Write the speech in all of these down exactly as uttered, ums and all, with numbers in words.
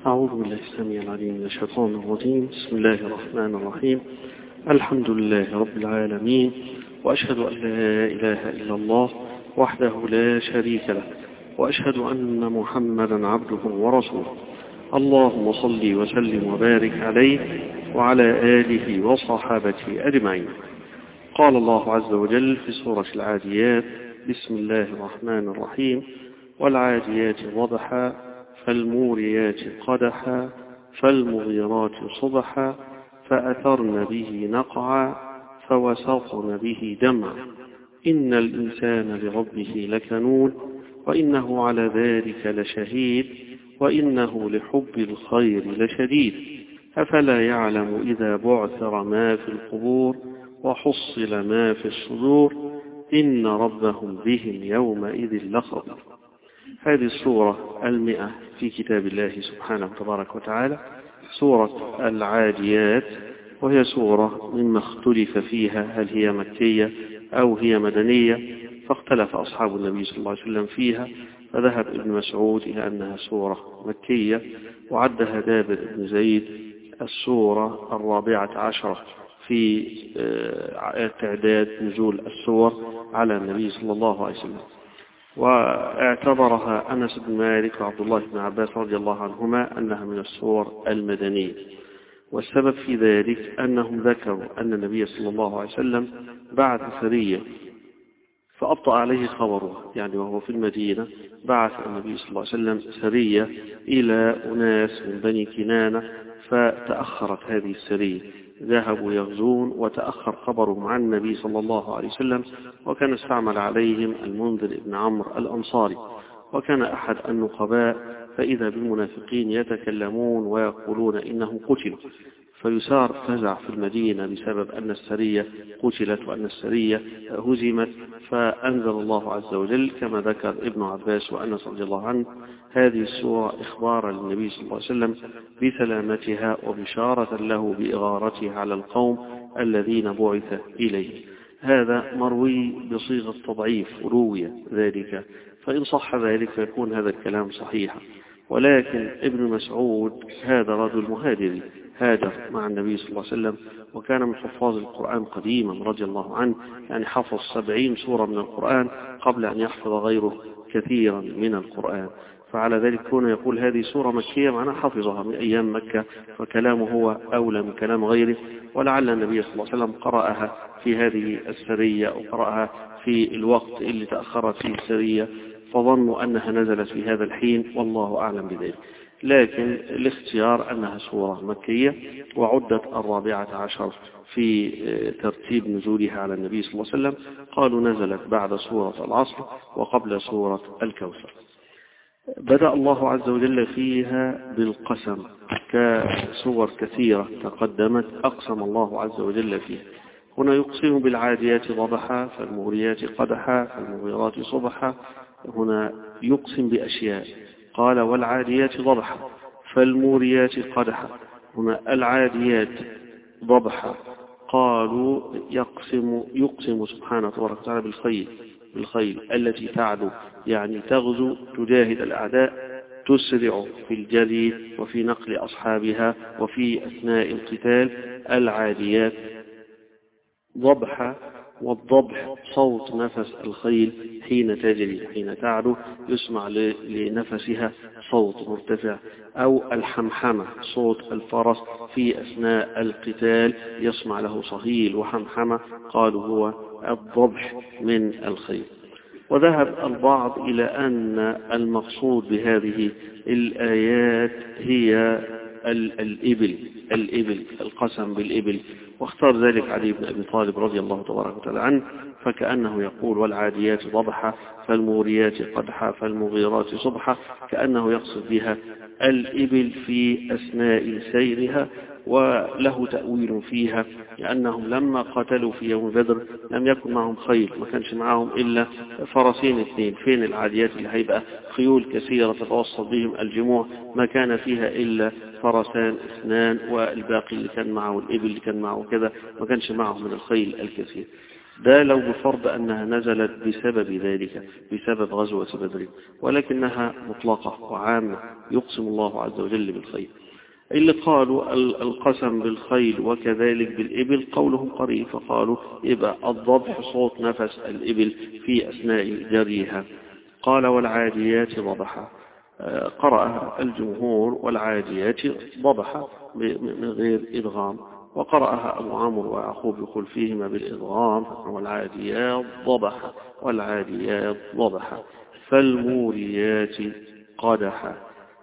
أعوذ بالله السميع العليم من الشيطان الرجيم. بسم الله الرحمن الرحيم. الحمد لله رب العالمين، وأشهد أن لا إله إلا الله وحده لا شريك له، وأشهد أن محمدا عبده ورسوله. اللهم صل وسلم وبارك عليه وعلى آله وصحابته أجمعين. قال الله عز وجل في سورة العاديات: بسم الله الرحمن الرحيم: والعاديات ضبحا فالموريات قدحا فالمغيرات صبحا فأثرن به نقعا فوسطن به جمعا إن الإنسان لربه لكنود وإنه على ذلك لشهيد وإنه لحب الخير لشديد أفلا يعلم إذا بعثر ما في القبور وحصل ما في الصدور إن ربهم بهم يومئذ لخبير. هذه السورة المئة في كتاب الله سبحانه تبارك وتعالى، سورة العاديات، وهي سورة مما اختلف فيها هل هي مكية أو هي مدنية، فاختلف أصحاب النبي صلى الله عليه وسلم فيها، فذهب ابن مسعود إلى أنها سورة مكية، وعدها جابر بن زيد السورة الرابعة عشرة في تعداد نزول السور على النبي صلى الله عليه وسلم، واعتبرها أنس بن مالك وعبد الله بن عباس رضي الله عنهما أنها من السور المدنية. والسبب في ذلك أنهم ذكروا أن النبي صلى الله عليه وسلم بعث سرية فأبطأ عليه خبره، يعني وهو في المدينة بعث النبي صلى الله عليه وسلم سرية إلى أناس من بني كنانة، فتأخرت هذه السرية، ذهبوا يغزون وتأخر خبرهم عن النبي صلى الله عليه وسلم، وكان استعمل عليهم المنذر بن عمرو الأنصاري، وكان أحد النقباء، فإذا بالمنافقين يتكلمون ويقولون إنه قتل، فيسار فزع في المدينة بسبب أن السرية قتلت وأن السرية هزمت، فأنزل الله عز وجل كما ذكر ابن عباس وأنس رضي الله عنه هذه السورة إخبارا للنبي صلى الله عليه وسلم بسلامتها وبشارة له بإغارتها على القوم الذين بعث إليه. هذا مروي بصيغة تضعيف، روي ذلك، فإن صح ذلك فيكون هذا الكلام صحيحا. ولكن ابن مسعود هذا رجل مهاجري هاجر مع النبي صلى الله عليه وسلم، وكان من حفاظ القرآن قديما رضي الله عنه، يعني حفظ سبعين سورة من القرآن قبل أن يحفظ غيره كثيرا من القرآن، فعلى ذلك كون يقول هذه سورة مكية معناه حفظها من أيام مكة، فكلامه هو أولى من كلام غيره. ولعل النبي صلى الله عليه وسلم قرأها في هذه السرية أو قرأها في الوقت اللي تأخرت فيه السرية، فظنوا أنها نزلت في هذا الحين، والله أعلم بذلك. لكن الاختيار أنها سورة مكية، وعدت الرابعة عشر في ترتيب نزولها على النبي صلى الله عليه وسلم، قالوا نزلت بعد سورة العصر وقبل سورة الكوثر. بدأ الله عز وجل فيها بالقسم كسور كثيرة تقدمت أقسم الله عز وجل فيها. هنا يقسم بالعاديات ضبحا فالمغريات قدحا فالمغيرات صبحا، هنا يقسم بأشياء، قال والعاديات ضبحا فالموريات قدحا. هنا العاديات ضبحا قالوا يقسم يقسم سبحانه وتعالى تعالى بالخيل بالخيل التي تعدو، يعني تغزو تجاهد الأعداء، تسرع في الجري وفي نقل أصحابها وفي أثناء القتال. العاديات ضبحا، والضبح صوت نفس الخيل حين تجري حين تعدو، يسمع لنفسها صوت مرتفع، أو الحمحمة صوت الفرس في أثناء القتال يسمع له صهيل وحمحمة، قالوا هو الضبح من الخيل. وذهب البعض إلى أن المقصود بهذه الآيات هي الإبل الإبل القسم بالإبل، واختار ذلك علي بن أبي طالب رضي الله تبارك وتعالى عنه، فكأنه يقول والعاديات ضبحا فالموريات قدحا فالمغيرات صبحا، كأنه يقصد بها الإبل في أثناء سيرها. وله تأويل فيها، لأنهم لما قتلوا في يوم بدر لم يكن معهم خيل، ما كانش معهم إلا فرسين اثنين، فين العاديات اللي هيبقى خيول كثيرة تتوسط بهم الجموع، ما كان فيها إلا فرسان اثنان، والباقي اللي كان معه الإبل اللي كان معه كذا، ما كانش معه من الخيل الكثير. ده لو بفرض أنها نزلت بسبب ذلك، بسبب غزوة بدر، ولكنها مطلقة وعامة، يقسم الله عز وجل بالخيل. اللي قالوا القسم بالخيل وكذلك بالإبل قولهم قريب، فقالوا يبقى الضبح صوت نفس الإبل في أثناء جريها. قال والعاديات ضبحا، قرأ الجمهور والعاديات ضبحا من غير إدغام، وقرأها أبو عمرو ويعقوب يقول فيهما بالإدغام، والعاديات ضبحا والعاديات ضبحا. فالموريات قدحا،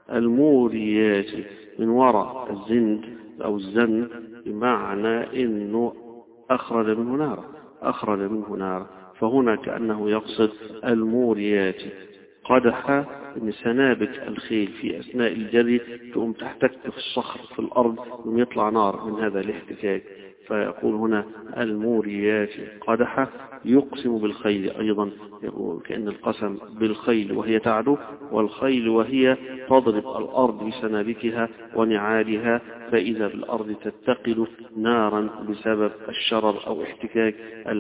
الموريات من وراء الزند أو الزن بمعنى إنه أخرج منه نارا، أخرج منه نارا، فهنا كأنه يقصد الموريات قدحا، إن سنابك الخيل في أثناء الجري تقوم تحتك في الصخر في الأرض ويطلع نار من هذا الاحتكاك، فيقول هنا الموريات قدحا. يقسم بالخيل أيضا، يقول كأن القسم بالخيل وهي تعدو، والخيل وهي تضرب الأرض بسنابكها ونعالها، فإذا بالأرض تتقل نارا بسبب الشرر أو احتكاك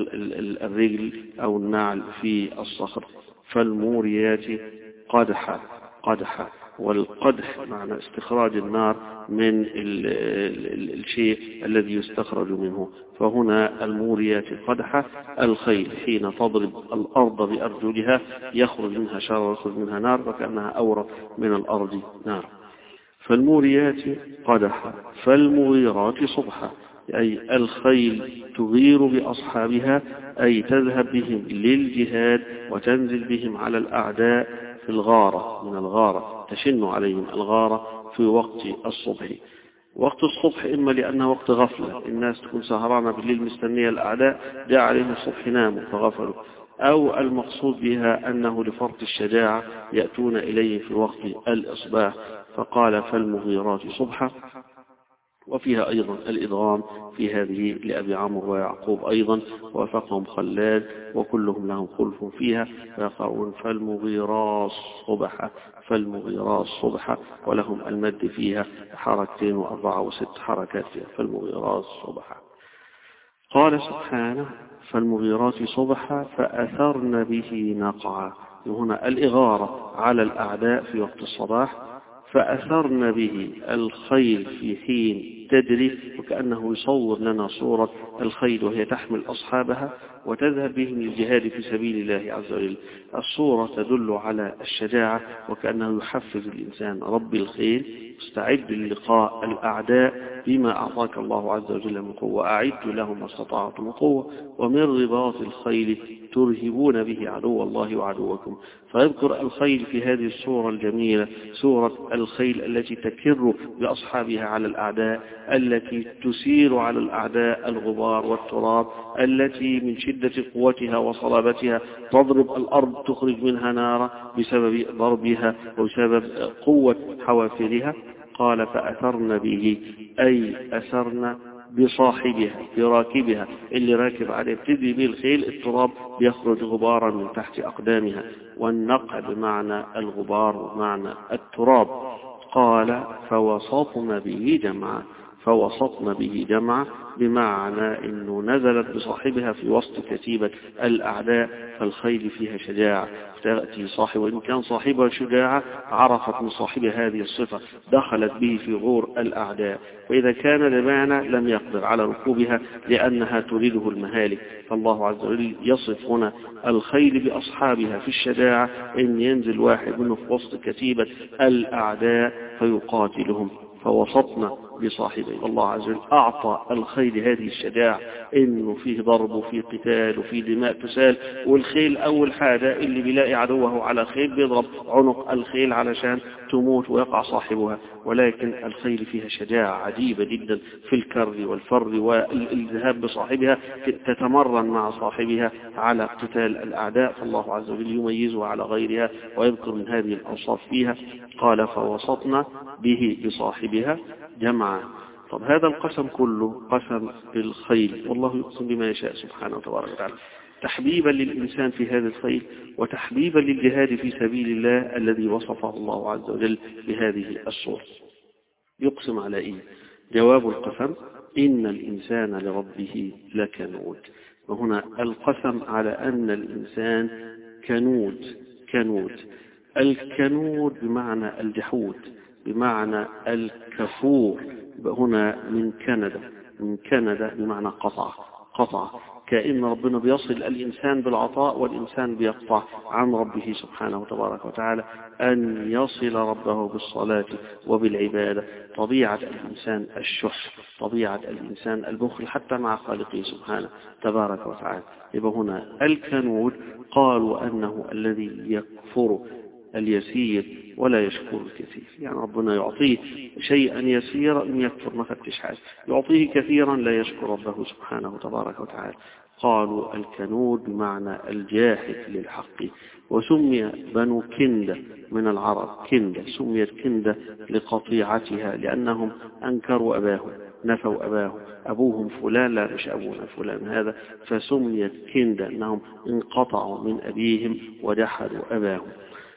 الرجل أو النعل في الصخر. فالموريات قدحا قدحا، والقدح معنى استخراج النار من ال ال الشيء الذي يستخرج منه، فهنا الموريات قدحا الخيل حين تضرب الأرض بأرجلها يخرج منها شرر يخرج منها نار، وكأنها أورد من الأرض نار. فالموريات قدحا. فالمغيرات صبحا، أي الخيل تغير بأصحابها، أي تذهب بهم للجهاد وتنزل بهم على الأعداء في الغارة، من الغارة تشن عليهم الغارة في وقت الصبح. وقت الصبح إما لأنه وقت غفلة، الناس تكون سهرانة بالليل مستنية الأعداء، جاء عليهم الصبح ناموا فغفلوا، أو المقصود بها أنه لفرط الشجاعة يأتون إليه في وقت الإصباح، فقال فالمغيرات صبحا. وفيها أيضا الإدغام في هذه لأبي عمرو ويعقوب أيضا، وافقهم خلاد وكلهم لهم خلف فيها، فيقرؤون فالمغيرات صبحا فالمغيرات صبحا، ولهم المد فيها حركتين وأربعة وست حركات فيها فالمغيرات صبحا. قال سبحانه فالمغيرات صبحا فأثرن به نقعا، هنا الإغارة على الأعداء في وقت الصباح. فأثرن به الخيل في حين تدري، وكأنه يصور لنا صورة الخيل وهي تحمل أصحابها وتذهب بهم للجهاد في سبيل الله عز وجل. الصورة تدل على الشجاعة، وكأنه يحفز الإنسان رب الخيل استعد للقاء الأعداء بما أعطاك الله عز وجل من قوة، أعد لهم ما استطعتم من قوة، ومن رباط الخيل ترهبون به عدو الله وعدوكم. فيذكر الخيل في هذه الصورة الجميلة، صورة الخيل التي تكر بأصحابها على الأعداء، التي تسير على الأعداء الغبار والتراب، التي من شدة قوتها وصلابتها تضرب الأرض تخرج منها نارا بسبب ضربها وبسبب قوة حوافرها. قال فأثرن به، أي أثرن بصاحبها براكبها، اللي راكب عليه بتدري به الخيل، التراب يخرج غبارا من تحت أقدامها، والنقع بمعنى الغبار ومعنى التراب. قال فوسطن به جمعا، فوسطن به جمعا بمعنى أنه نزلت بصاحبها في وسط كتيبة الأعداء، فالخيل فيها شجاعة، تأتي صاحب وإن كان صاحبها شجاعة عرفت من صاحبها هذه الصفة، دخلت به في غور الأعداء. وإذا كان لبانا لم يقدر على ركوبها لأنها تريده المهالك، فالله عز وجل يصف هنا الخيل بأصحابها في الشجاعة، إن ينزل واحد منه في وسط كتيبة الأعداء فيقاتلهم. فوسطنا بصاحبه، الله عز وجل أعطى الخيل هذه الشجاعة، إنه فيه ضرب وفيه قتال وفيه دماء تسال. والخيل أول حاجة اللي بيلاقي عدوه على خيل بيضرب عنق الخيل علشان تموت ويقع صاحبها، ولكن الخيل فيها شجاعة عجيبة جدا في الكر والفر والذهاب بصاحبها، تتمرن مع صاحبها على قتال الأعداء، فالله عز وجل يميزها على غيرها ويذكر من هذه الأوصاف فيها. قال فوسطنا به بصاحبها جمعا. طب هذا القسم كله قسم بالخيل، والله يقسم بما يشاء سبحانه وتبارك وتعالى، تحبيبا للإنسان في هذا الخيل وتحبيبا للجهاد في سبيل الله الذي وصفه الله عز وجل بهذه الصورة. يقسم على إيه؟ جواب القسم إن الإنسان لربه لكنود. وهنا القسم على أن الإنسان كنود. كنود الكنود بمعنى الجحود، بمعنى الكفور. هنا من كندا، من كندا بمعنى قطع، قطع، كأن ربنا بيصل الإنسان بالعطاء والإنسان بيقطع عن ربه سبحانه وتبارك وتعالى. أن يصل ربه بالصلاة وبالعبادة. طبيعة الإنسان الشح، طبيعة الإنسان البخل حتى مع خالقه سبحانه تبارك وتعالى. يبقى هنا الكنود قالوا أنه الذي يكفر اليسير ولا يشكر الكثير، يعني ربنا يعطيه شيئا يسيرا يكفر ما فتش حاجة، يعطيه كثيرا لا يشكر ربه سبحانه تبارك وتعالى. قالوا الكنود بمعنى الجاحد للحق. وسمي بنو كندة من العرب كندة، سميت كندة لقطيعتها لأنهم أنكروا أباهم، نفوا أباه، أبوهم فلان لا مش أبونا فلان هذا، فسميت كندة أنهم انقطعوا من أبيهم وجحدوا أباهم.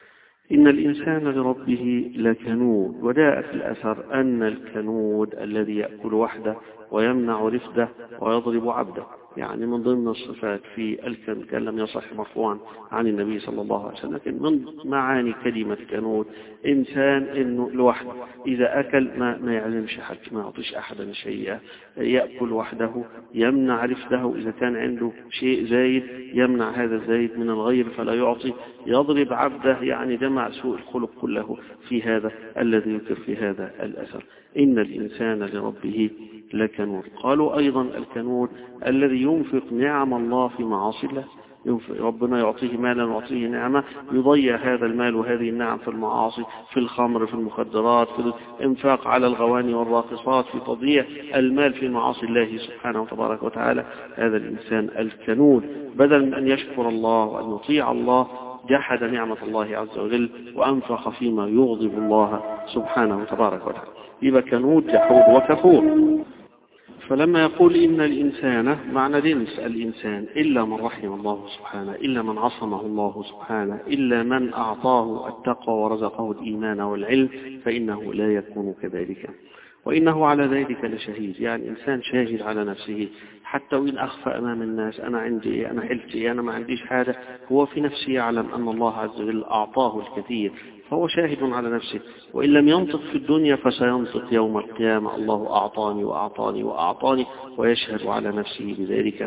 إن الإنسان لربه لكنود. وجاء في الأثر أن الكنود الذي يأكل وحده ويمنع رفده ويضرب عبده، يعني من ضمن الصفات في الكنود كان لم يصح مرفوعا عن النبي صلى الله عليه وسلم، لكن من معاني كلمة كنود إنسان إنه لوحده إذا أكل ما, ما يعلمش حد، ما يعطيش أحدا شيئا، يأكل وحده، يمنع رفده إذا كان عنده شيء زايد يمنع هذا الزايد من الغير فلا يعطي، يضرب عبده، يعني جمع سوء الخلق كله في هذا الذي يذكر في هذا الأثر. إن الإنسان لربه لكنود. قالوا أيضا الكنود الذي ينفق نعم الله في معاصي الله، ربنا يعطيه مالا ويعطيه نعمة، يضيع هذا المال وهذه النعم في المعاصي، في الخمر، في المخدرات، في الانفاق على الغواني والراقصات، في تضييع المال في معاصي الله سبحانه وتبارك وتعالى. هذا الإنسان الكنود بدل من أن يشكر الله وأن يطيع الله جحد نعمة الله عز وجل وأنفق فيما يغضب الله سبحانه وتبارك وتعالى. يبقى كنود جحود وكفور. فلما يقول إن الإنسان معنى جنس الإنسان إلا من رحم الله سبحانه، إلا من عصمه الله سبحانه، إلا من أعطاه التقوى ورزقه الإيمان والعلم، فإنه لا يكون كذلك. وإنه على ذلك لشهيد، يعني إنسان شاهد على نفسه حتى وإن أخفى أمام الناس أنا عندي، أنا حلتي، أنا ما عنديش حاجة، هو في نفسه يعلم أن الله عز وجل أعطاه الكثير، فهو شاهد على نفسه. وإن لم ينطق في الدنيا فسينطق يوم القيامة، الله أعطاني وأعطاني وأعطاني، ويشهد على نفسه بذلك.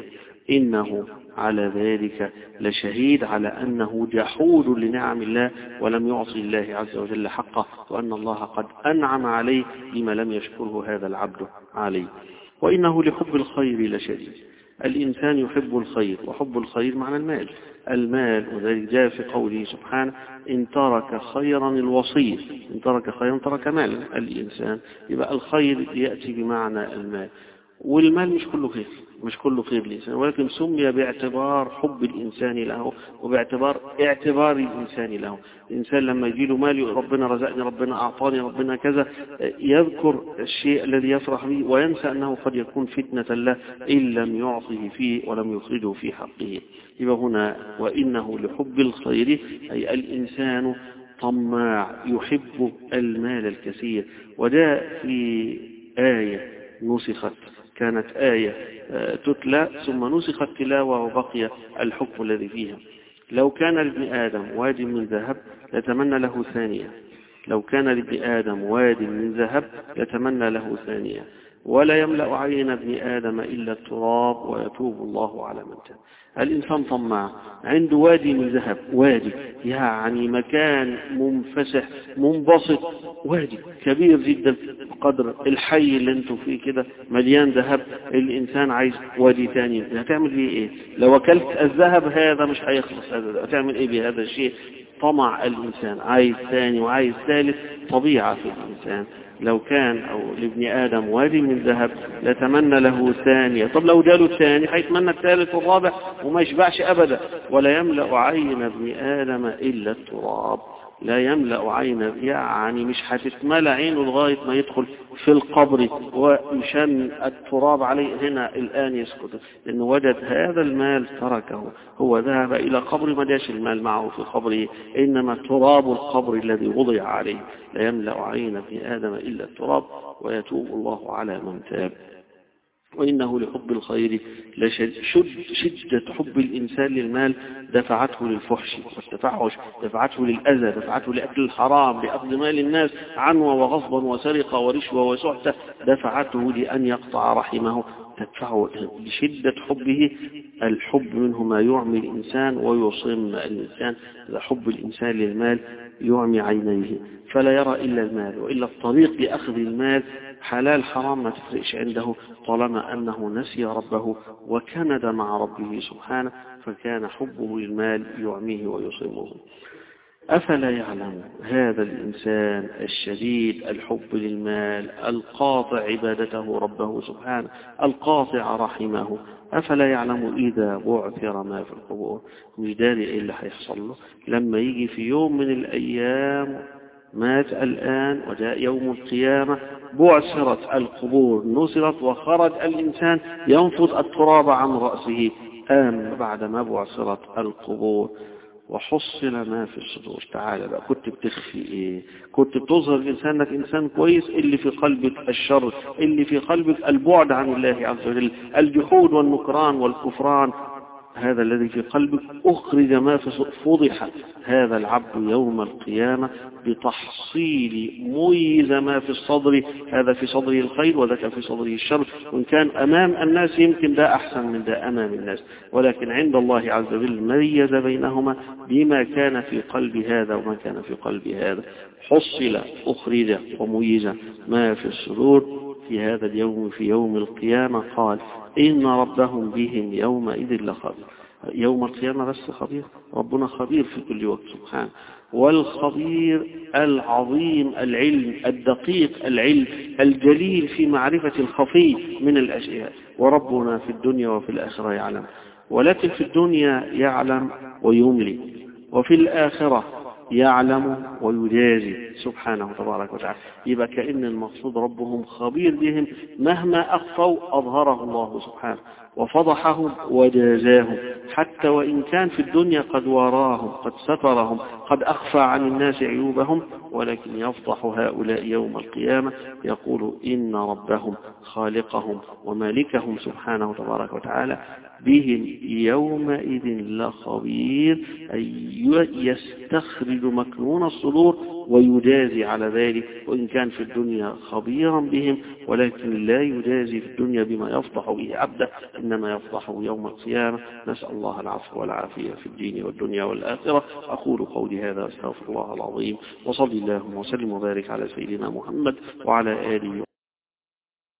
إنه على ذلك لشهيد، على أنه جحود لنعم الله ولم يعصي الله عز وجل حقه، وأن الله قد أنعم عليه بما لم يشكره هذا العبد عليه. وإنه لحب الخير لشديد. الإنسان يحب الخير، وحب الخير معنى المال، المال، وذلك جاء في قوله سبحانه إن ترك خيرا الوصية، إن ترك خيرا ترك مالا. الإنسان يبقى الخير يأتي بمعنى المال، والمال مش كله خير، مش كله خير الإنسان، ولكن سمي باعتبار حب الإنسان له وباعتبار اعتبار الإنسان له. الإنسان لما يجي له مال، ربنا رزقني، ربنا أعطاني، ربنا كذا، يذكر الشيء الذي يفرح به وينسى أنه قد يكون فتنة له إن لم يعطه فيه ولم يخرجه في حقه. يبقى هنا وإنه لحب الخير، أي الإنسان طماع يحب المال الكثير. وجاء في آية نسخت، كانت آية تتلى ثم نسخت تلاوة وبقي الحكم الذي فيها. لو كان لابن آدم واد من ذهب لتمنى له ثانية، لو كان لابن آدم واد من ذهب لتمنى له ثانية، ولا يملأ عين ابن آدم إلا التراب ويتوب الله على من تاب. الإنسان طماع، عنده وادي من ذهب، وادي يعني مكان منفسح منبسط، وادي كبير جدا قدر الحي اللي انتم فيه كده مليان ذهب. الإنسان عايز وادي ثاني، هتعمل فيه ايه؟ لو اكلت الذهب هذا مش هيخلص، هتعمل ايه بهذا الشيء؟ طمع الإنسان، عايز ثاني وعايز ثالث، طبيعة في الإنسان. لو كان أو لابن آدم وادي من ذهب لتمنى له ثانية، طب لو جاله الثاني هيتمنى الثالث والرابع وما يشبعش أبدا. ولا يملأ عين ابن آدم إلا التراب، لا يملأ عين، يعني مش هتتملى عينه لغاية ما يدخل في القبر ومشان التراب عليه هنا الآن يسكت، لأنه وجد هذا المال تركه، هو ذهب إلى قبر ما جاش المال معه في قبره، إنما تراب القبر الذي وضع عليه. لا يملأ عين ابن آدم إلا التراب ويتوب الله على من تاب. وإنه لحب الخير لشد شدة حب الإنسان للمال دفعته للفحش والتفحش، دفعته للأذى، دفعته لأكل الحرام، لأخذ مال الناس عنوة وغصبا وسرقة ورشوة وسحتة، دفعته لأن يقطع رحمه، تدفعه لشدة حبه. الحب منه ما يعمي الإنسان ويصم الإنسان. حب الإنسان للمال يعمي عينيه فلا يرى إلا المال، وإلا الطريق لأخذ المال حلال حرام ما تفرقش عنده طالما أنه نسي ربه وكند مع ربه سبحانه، فكان حبه للمال يعميه ويصمه. أفلا يعلم هذا الإنسان الشديد الحب للمال القاطع عبادته ربه سبحانه القاطع رحمه، أفلا يعلم إذا بعثر ما في القبور؟ مش داري إيه اللي هيحصل له لما يجي في يوم من الأيام مات الآن وجاء يوم القيامة، بعثرت القبور نصرت وخرج الإنسان ينفض التراب عن رأسه. آم بعد ما بعثرت القبور وحصل ما في الصدور. تعالى بقى، كنت بتخفي ايه؟ كنت بتظهر انسانك انسان كويس، اللي في قلبك الشر، اللي في قلبك البعد عن الله عز وجل، الجحود والنكران والكفران، هذا الذي في قلبك أخرج ما في فضح هذا العبد يوم القيامة بتحصيل ميز ما في الصدر، هذا في صدره الخير وذاك في صدره الشر، وإن كان أمام الناس يمكن ده أحسن من ده أمام الناس، ولكن عند الله عز وجل ميز بينهما بما كان في قلب هذا وما كان في قلب هذا. حصل أخرج وميز ما في الصدور في هذا اليوم في يوم القيامة. قال إن ربهم بهم يومئذ لخبير. يوم القيامة بس خبير؟ ربنا خبير في كل وقت سبحانه، والخبير العظيم العلم الدقيق العلم الجليل في معرفة الخفي من الأشياء. وربنا في الدنيا وفي الآخرة يعلم، ولكن في الدنيا يعلم ويملي، وفي الآخرة يعلم ويجازي سبحانه تبارك وتعالى. يبقى كأن المقصود ربهم خبير بهم، مهما أخفوا أظهره الله سبحانه وفضحهم وجازاهم، حتى وإن كان في الدنيا قد وراهم قد سترهم قد أخفى عن الناس عيوبهم، ولكن يفضح هؤلاء يوم القيامة يقول إن ربهم خالقهم ومالكهم سبحانه تبارك وتعالى بهم يومئذ لخبير، أي يستخرج مكنون الصدور ويجازي على ذلك. وإن كان في الدنيا خبيرا بهم، ولكن لا يجازي في الدنيا بما يفضح به عبده، إنما يفضحه يوم القيامة. نسأل الله العفو والعافية في الدين والدنيا والآخرة. أقول قولي هذا، أستغفر الله العظيم، وصلي اللهم وسلم وبارك على سيدنا محمد وعلى آله